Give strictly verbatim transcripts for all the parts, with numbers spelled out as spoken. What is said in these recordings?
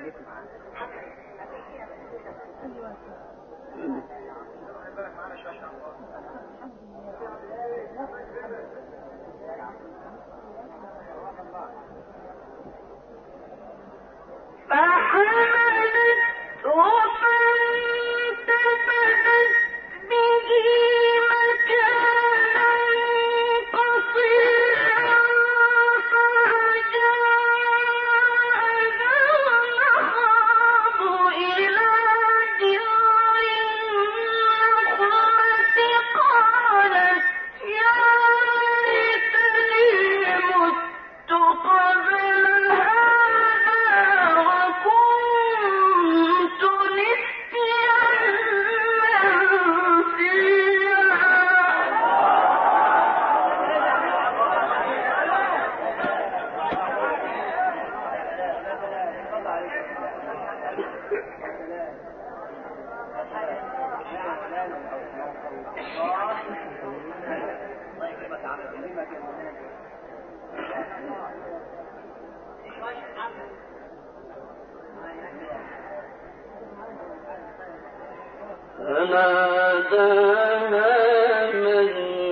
فناداها من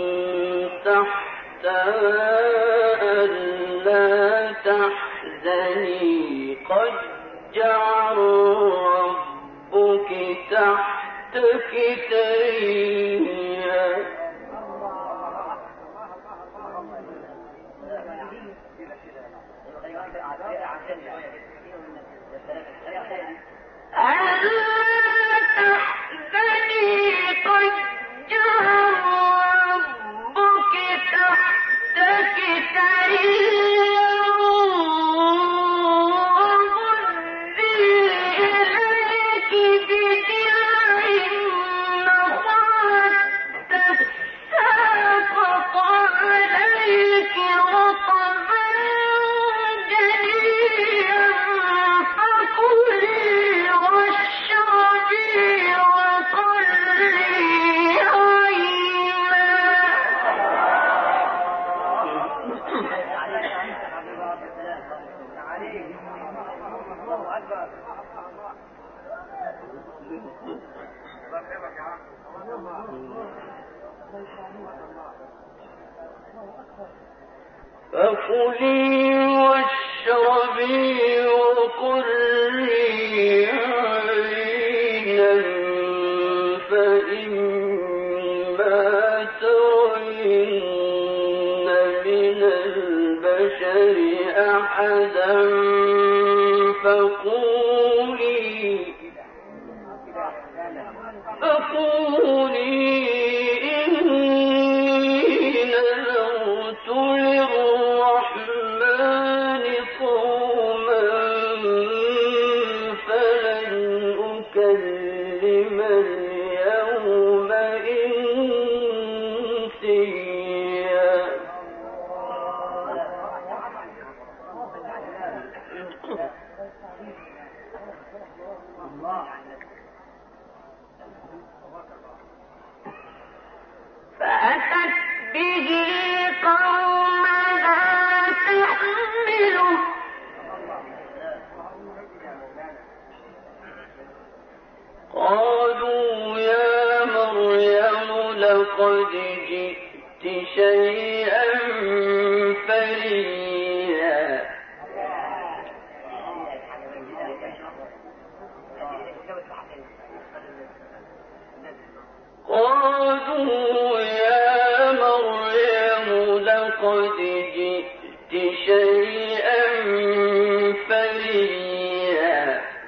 تحتها ألا تحزني قد جعل ربك تحتك سريا. فكلي واشربي وقري عينا فإما ترين من البشر أحدا فقولي فقولي فأتت به قومها تحمله قالوا يا مريم لقد جئت شيئا فريا. قالوا يا مريم لقد جئت شيئا فريا.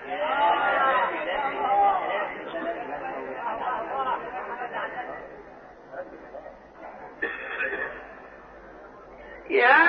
يا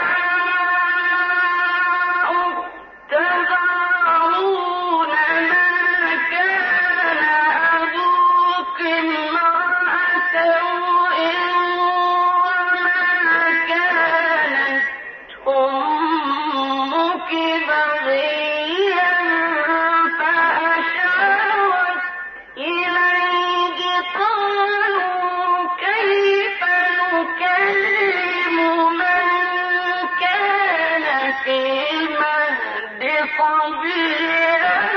صبيا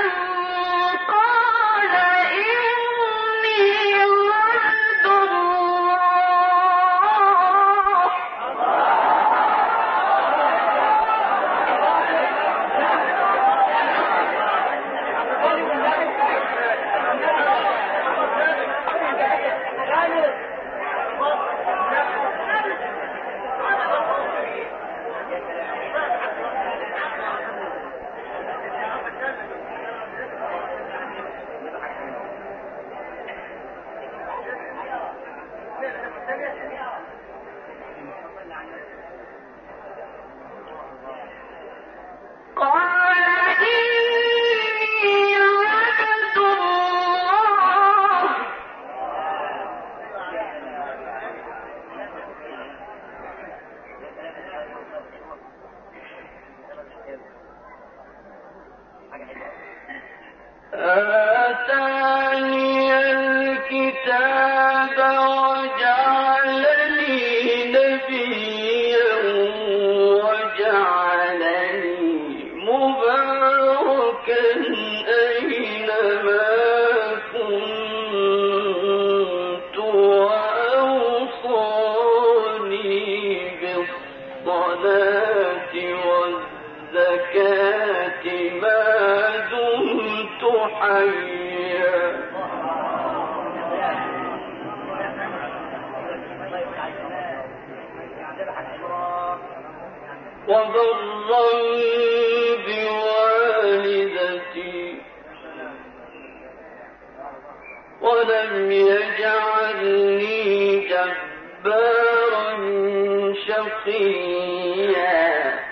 آتاني الكتاب وجعلني نبيا وجعلني مباركا أينما كنت وأوصاني بالصلاة والزكاة ما دمت حيا وبرا بوالدتي ولم يجعلني جبارا شقيا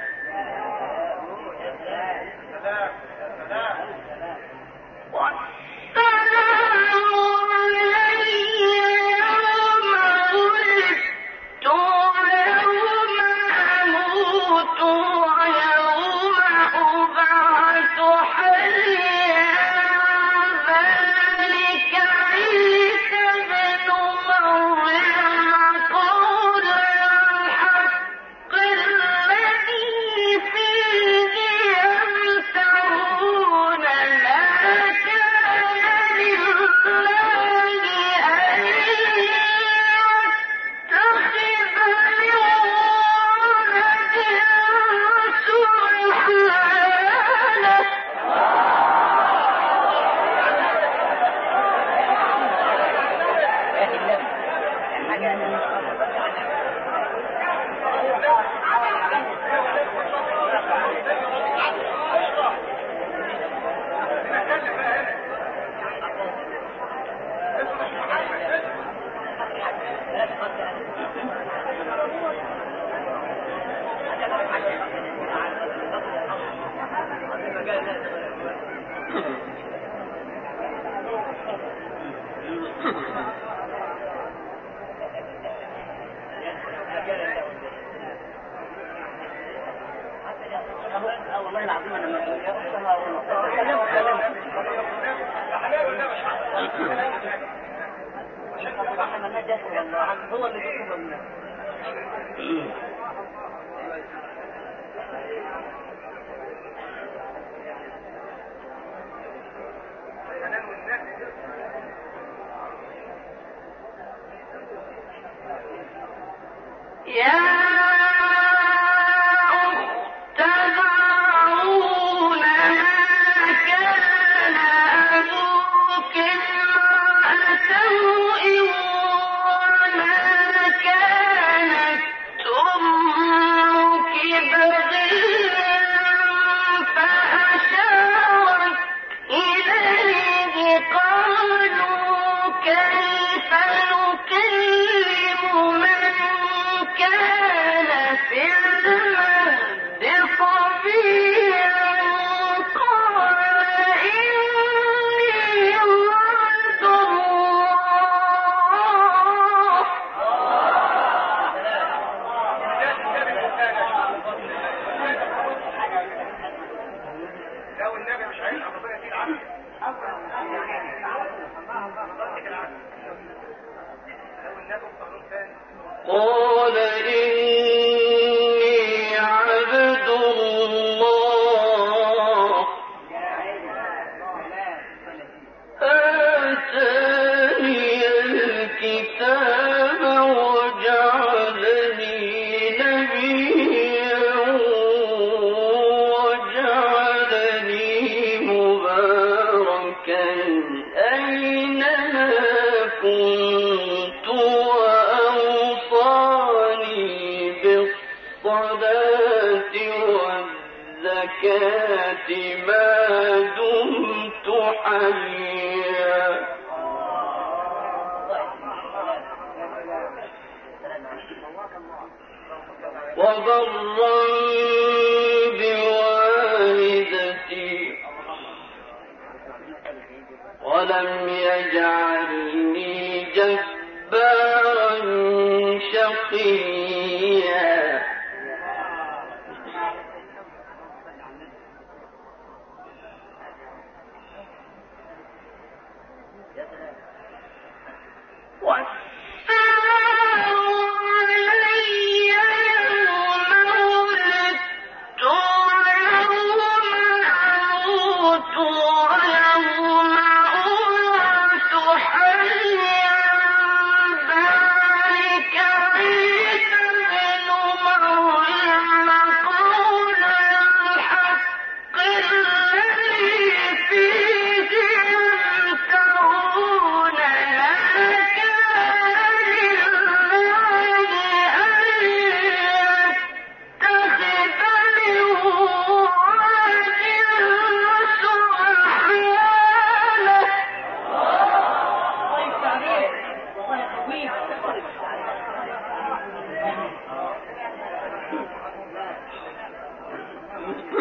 قال إني عبد الله آتاني الكتاب وجعلني نبيا وجعلني مباركا أينما كنت وأوصاني بالصلاة والزكاة ما دمت حيا وبرا بوالدتي ولم يجعلني جبارا شقيا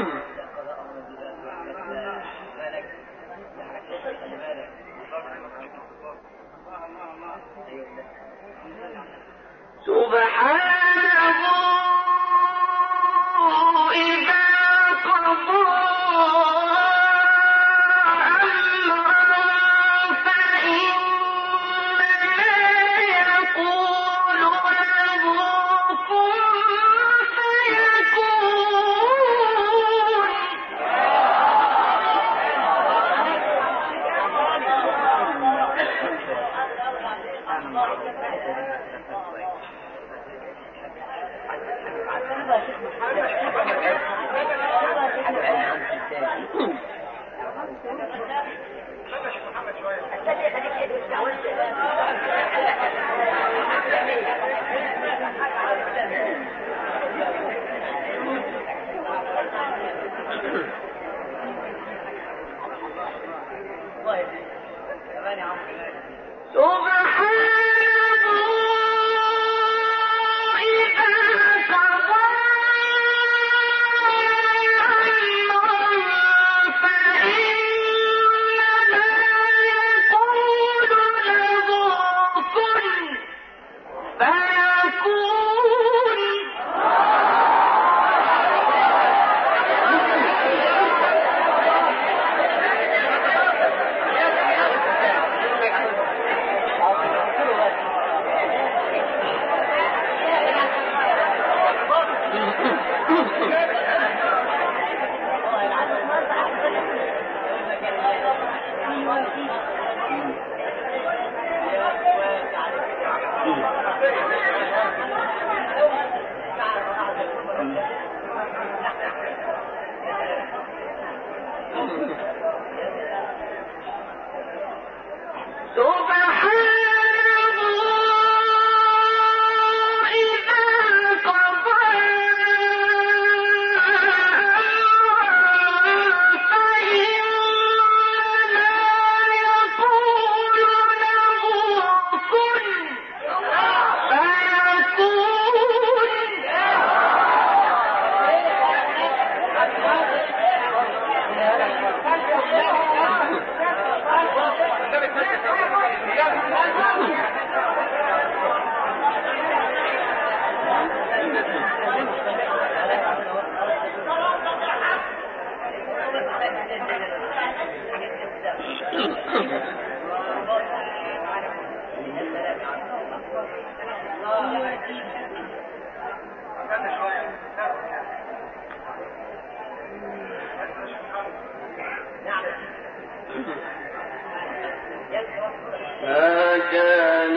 ما كان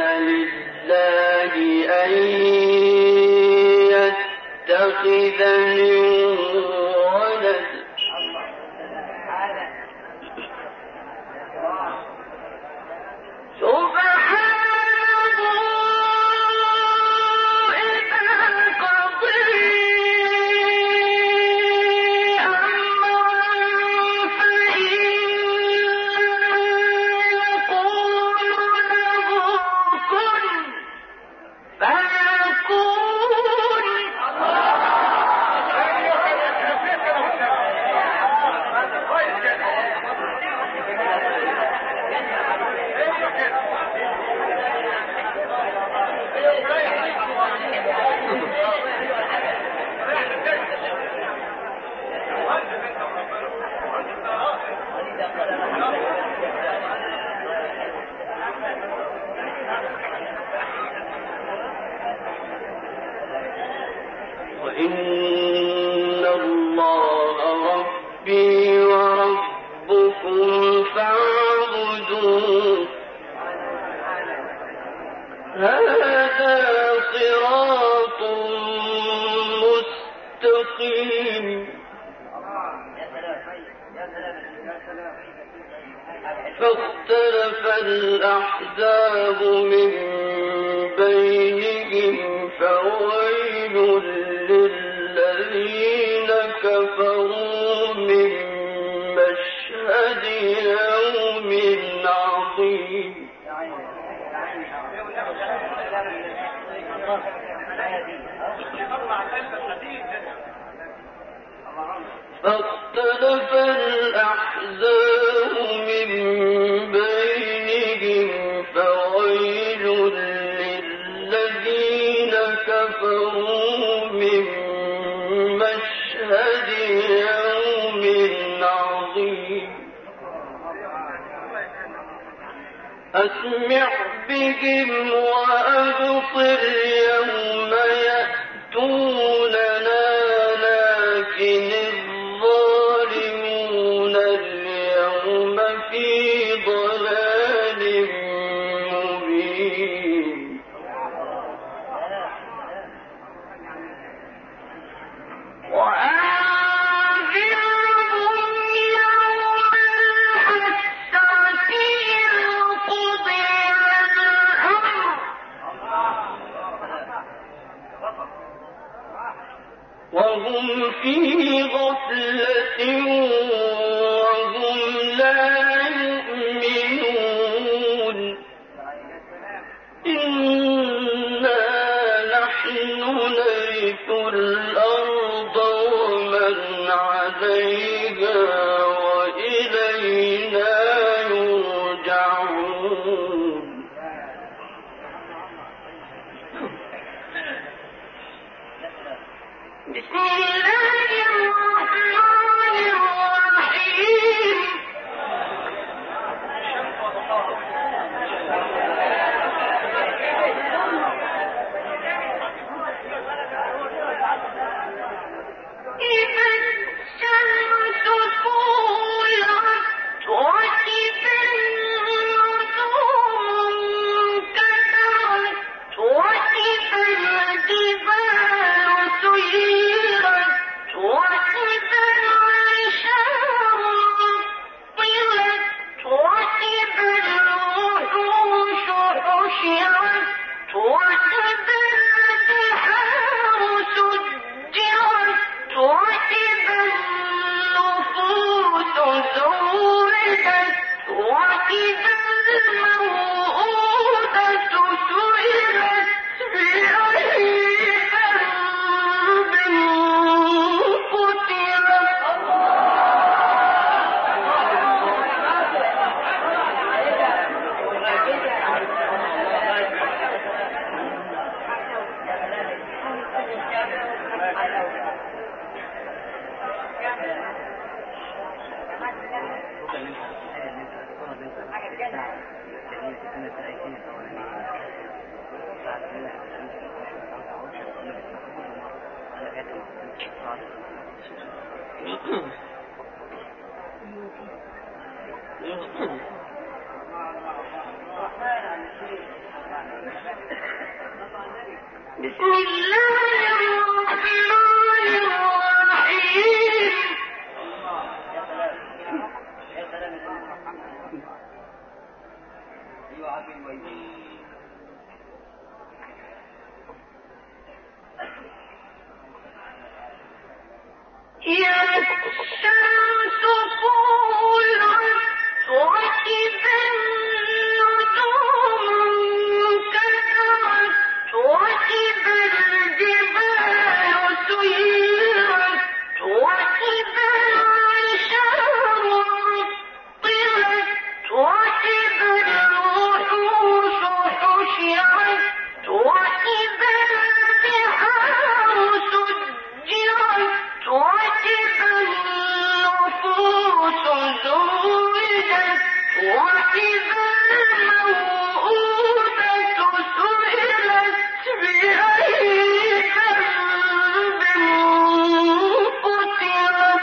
لله أن يتخذ من ولد وإن الله ربي وربكم فاعبدوه هذا صراط مستقيم. فاختلف الأحزاب من بينهم فويل للذين كفروا من مشهد يوم عظيم. فاختلف الأحزاب من بينهم فويل للذين كفروا من مشهد يوم عظيم أسمع بهم وأبصر يوم يأتوننا لكن الظالمون اليوم في ضلال مبين وهم في غفلة وهم لا يؤمنون إنا نحن نرث الأرض ومن عليها وإلينا يرجعون بسم الله الرحمن الرحيم إذا الشمس طلعت وإذا النجوم انكدرت وإذا الجبال سيرت وإذا العشار عطلت وإذا الوحوش حشرت وإذا البحار سجرت وإذا النفوس زوجت وإذا الموءودة سئلت بأي ذنب قتلت بسم الله الرحمن الرحيم يا الشمس طلعت وإذا النجوم انكدرت وإذا الجبال سيرت وإذا العشار عطلت وإذا الوحوش حشرت وإذا البحار سجرت وإذا النفوس زوجت وإذا الموءودة سئلت بأي ذنب قتلت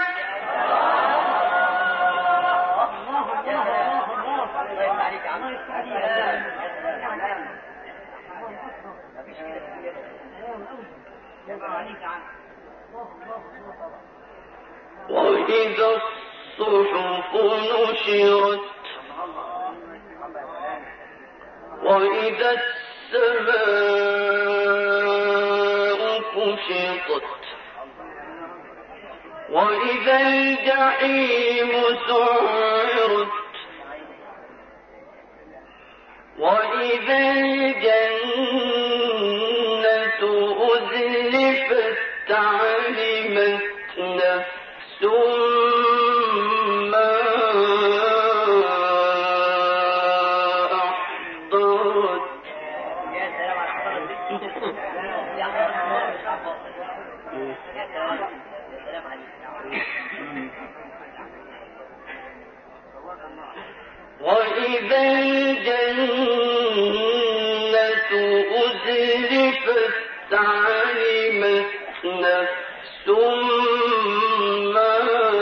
وإذا الصحف نشرت وإذا السماء كشطت وإذا الجحيم سعرت وإذا الجنة أزلفت علمت نفس علمت نفس ما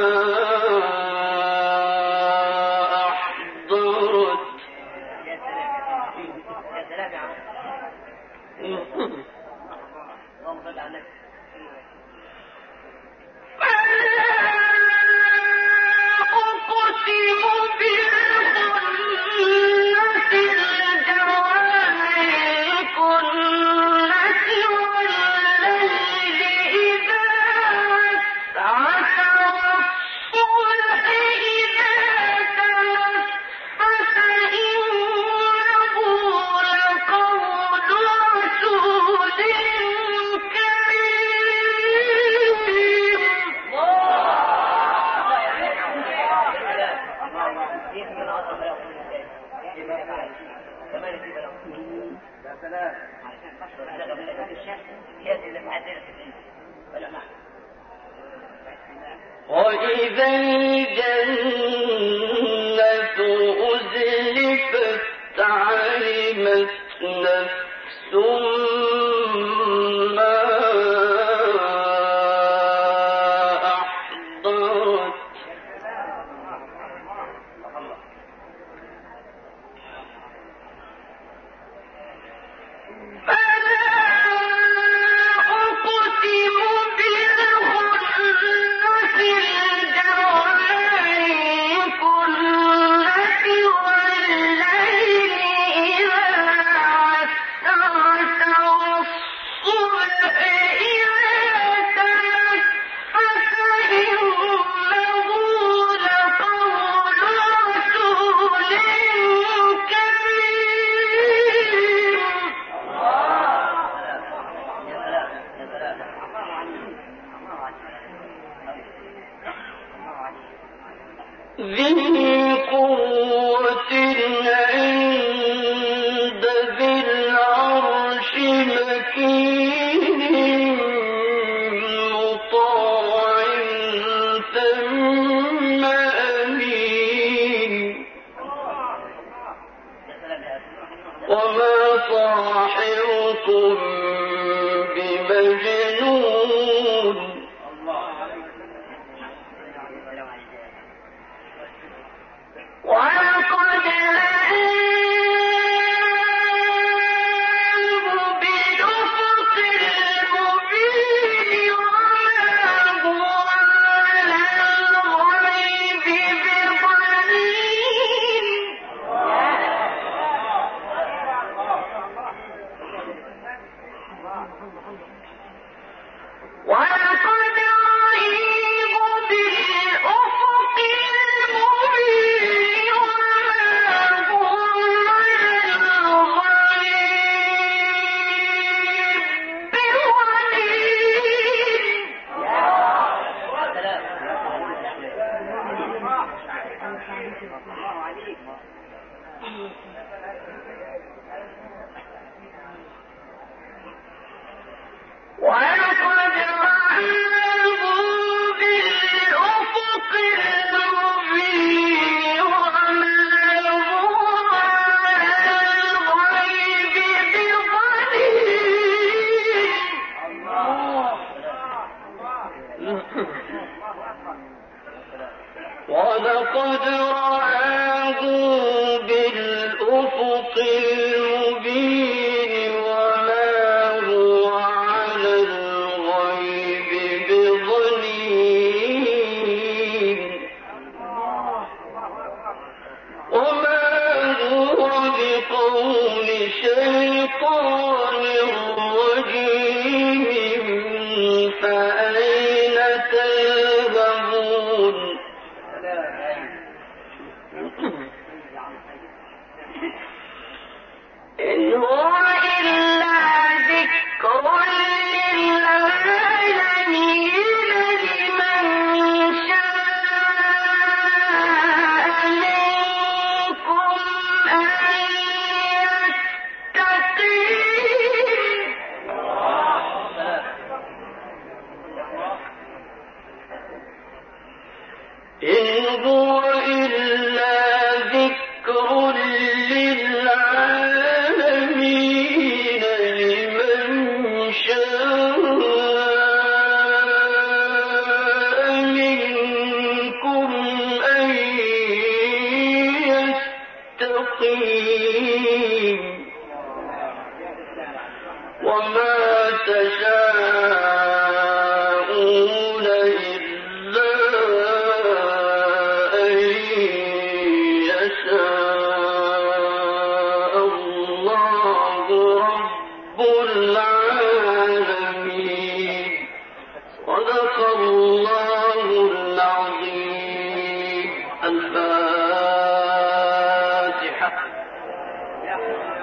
أحضرت. وإذا الجنة أزلفت علمت نفس ما أحضرت. ذي قوة عند ذي العرش مكين مطاع ثم أمين. وما صاحبكم بمجنون. ولقد رآه بالأفق المبين وما هو على الغيب بضنين. ولقد رآه بالأفق المبين وما هو على الغيب بضنين. ولقد رآه بالأفق المبين وما هو على الغيب بضنين. ولقد رآه بالأفق المبين وما هو على الغيب بضنين. وما هو بقول شيطان رجيم فأين تذهبون. إن هو إلا ذكر للعالمين لمن شاء منكم أن يستقيم. إن هو إلا ذكر للعالمين لمن يحيى